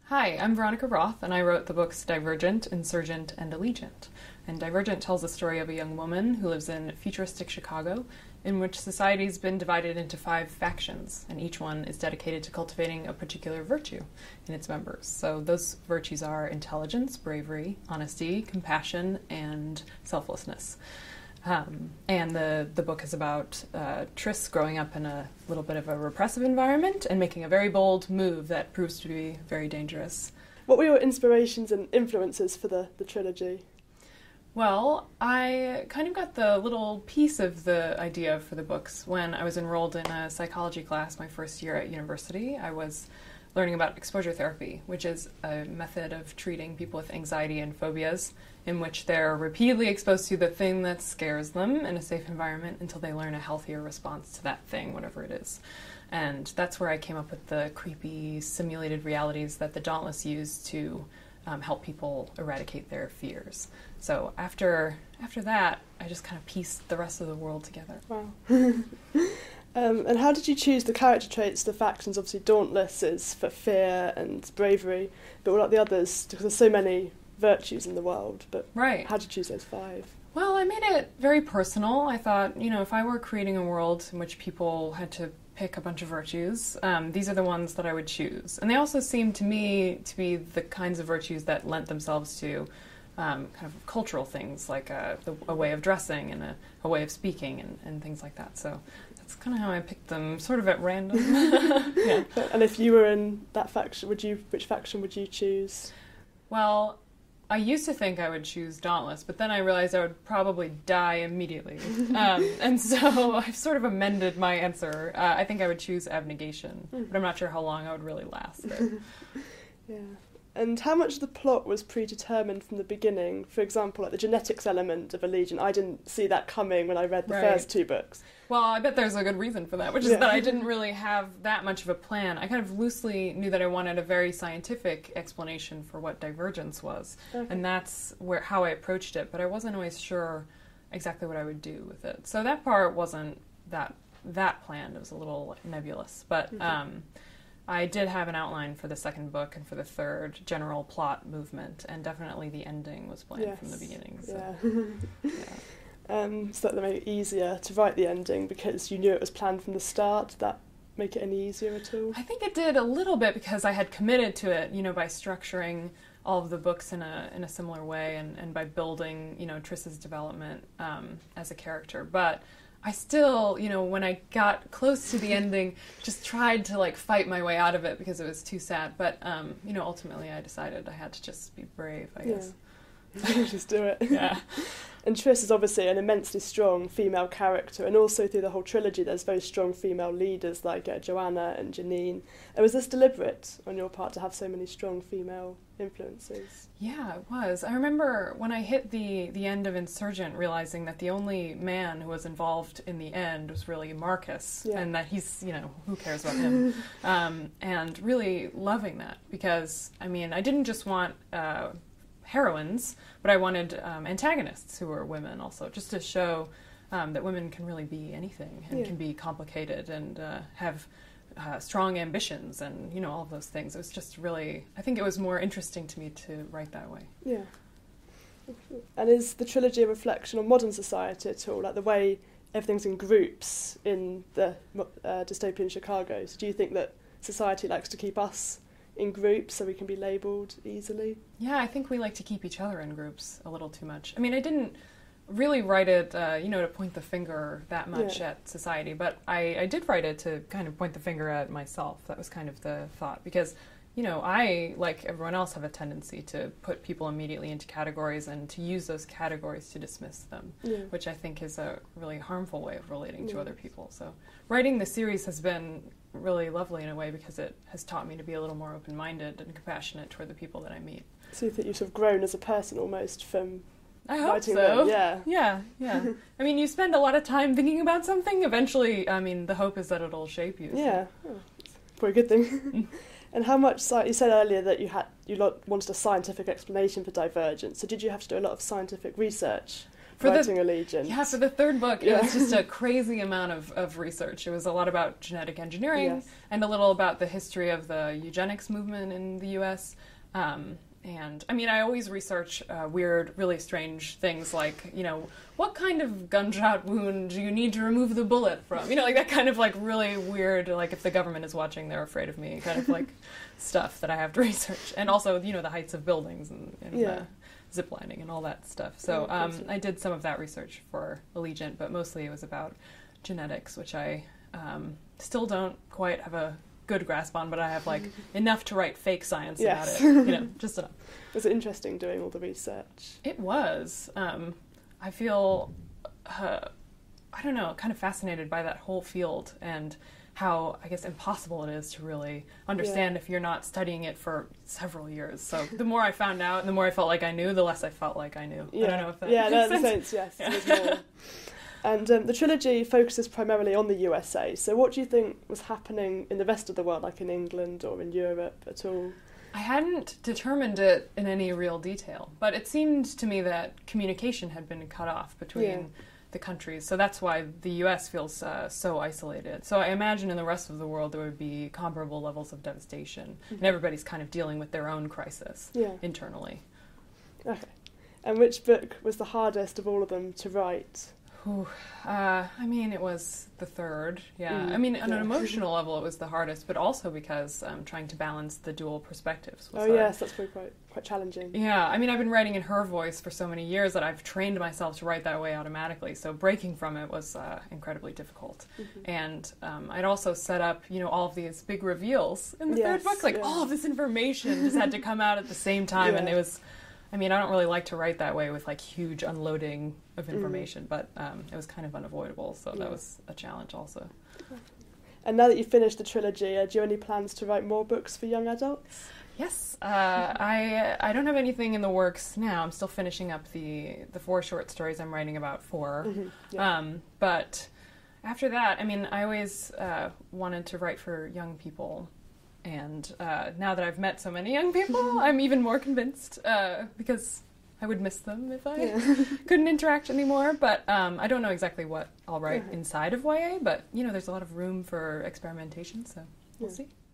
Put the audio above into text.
Hi, I'm Veronica Roth, and I wrote the books Divergent, Insurgent, and Allegiant. And Divergent tells the story of a young woman who lives in futuristic Chicago, in which society's been divided into 5 factions, and each one is dedicated to cultivating a particular virtue in its members. So those virtues are intelligence, bravery, honesty, compassion, and selflessness. And the book is about Tris growing up in a little bit of a repressive environment and making a very bold move that proves to be very dangerous. What were your inspirations and influences for the trilogy? Well, I kind of got the little piece of the idea for the books when I was enrolled in a psychology class my first year at university. I was learning about exposure therapy, which is a method of treating people with anxiety and phobias in which they're repeatedly exposed to the thing that scares them in a safe environment until they learn a healthier response to that thing, whatever it is. And that's where I came up with the creepy simulated realities that the Dauntless use to help people eradicate their fears. So after that, I just kind of pieced the rest of the world together. Wow. And how did you choose the character traits, the factions? Obviously Dauntless is for fear and bravery, but what about the others? Because there's so many virtues in the world, but right. How did you choose those 5? Well, I made it very personal. I thought, if I were creating a world in which people had to pick a bunch of virtues, these are the ones that I would choose. And they also seemed to me to be the kinds of virtues that lent themselves to kind of cultural things, like a way of dressing and a way of speaking and things like that. So that's kind of how I picked them, sort of at random. Yeah. And if you were in that faction, which faction would you choose? Well, I used to think I would choose Dauntless, but then I realized I would probably die immediately. And so I've sort of amended my answer. I think I would choose Abnegation, but I'm not sure how long I would really last there. Yeah. And how much of the plot was predetermined from the beginning? For example, like the genetics element of Allegiant, I didn't see that coming when I read the first 2 books. Well, I bet there's a good reason for that, which is that I didn't really have that much of a plan. I kind of loosely knew that I wanted a very scientific explanation for what divergence was, and that's how I approached it, but I wasn't always sure exactly what I would do with it. So that part wasn't that planned. It was a little nebulous, but I did have an outline for the second book and for the third, general plot movement, and definitely the ending was planned from the beginning. So, so that made it easier to write the ending because you knew it was planned from the start. Did that make it any easier at all? I think it did a little bit because I had committed to it, by structuring all of the books in a similar way and by building, Tris's development as a character. But I still, when I got close to the ending, just tried to fight my way out of it because it was too sad. But, ultimately I decided I had to just be brave, I guess. Just do it. Yeah. And Tris is obviously an immensely strong female character, and also through the whole trilogy there's very strong female leaders like Joanna and Janine. And was this deliberate on your part to have so many strong female influences? Yeah, it was. I remember when I hit the end of Insurgent realizing that the only man who was involved in the end was really Marcus, and that he's, who cares about him? And really loving that because, I didn't just want heroines, but I wanted antagonists who were women also, just to show that women can really be anything and can be complicated and have strong ambitions and, all of those things. It was just really, I think it was more interesting to me to write that way. Yeah. And is the trilogy a reflection on modern society at all, like the way everything's in groups in the dystopian Chicago? So do you think that society likes to keep us in groups so we can be labelled easily? Yeah, I think we like to keep each other in groups a little too much. I didn't really write it, to point the finger that much at society, but I did write it to kind of point the finger at myself. That was kind of the thought, because, I, like everyone else, have a tendency to put people immediately into categories and to use those categories to dismiss them, which I think is a really harmful way of relating to other people. So writing the series has been really lovely in a way because it has taught me to be a little more open-minded and compassionate toward the people that I meet. So you think you've sort of grown as a person almost from I hope writing so. them? Yeah. You spend a lot of time thinking about something. Eventually, the hope is that it'll shape you. So. Yeah. Oh, probably a good thing. And how much, you said earlier that you wanted a scientific explanation for Divergent, so did you have to do a lot of scientific research writing Allegiance. Yeah, for the third book, it was just a crazy amount of research. It was a lot about genetic engineering and a little about the history of the eugenics movement in the U.S. And I mean, I always research weird, really strange things like, you know, what kind of gunshot wound do you need to remove the bullet from? You know, like that kind of like really weird, like if the government is watching, they're afraid of me kind of like stuff that I have to research. And also, you know, the heights of buildings and zip lining and all that stuff. So I did some of that research for Allegiant, but mostly it was about genetics, which I still don't quite have a good grasp on, but I have like enough to write fake science about it, you know, just enough. Was it interesting doing all the research? It was. I feel, I don't know, kind of fascinated by that whole field and how, I guess, impossible it is to really understand if you're not studying it for several years. So the more I found out and the more I felt like I knew, the less I felt like I knew. I don't know if that makes sense. Yes. There's more. And the trilogy focuses primarily on the USA. So what do you think was happening in the rest of the world, like in England or in Europe at all? I hadn't determined it in any real detail, but it seemed to me that communication had been cut off between the countries. So that's why the US feels so isolated. So I imagine in the rest of the world there would be comparable levels of devastation, and everybody's kind of dealing with their own crisis internally. Okay. And which book was the hardest of all of them to write? I mean, it was the third, I mean, on an emotional level, it was the hardest, but also because trying to balance the dual perspectives was hard. Yes, that's probably quite challenging. Yeah, I mean, I've been writing in her voice for so many years that I've trained myself to write that way automatically, so breaking from it was incredibly difficult. And I'd also set up, you know, all of these big reveals in the third book, like all of this information just had to come out at the same time, and it was... I mean, I don't really like to write that way with like huge unloading of information, but it was kind of unavoidable, so that was a challenge also. And now that you've finished the trilogy, do you have any plans to write more books for young adults? Yes, I don't have anything in the works now. I'm still finishing up the 4 short stories I'm writing about 4. But after that, I mean, I always wanted to write for young people. And now that I've met so many young people, I'm even more convinced because I would miss them if I couldn't interact anymore. But I don't know exactly what I'll write inside of YA, but, you know, there's a lot of room for experimentation, so we'll see.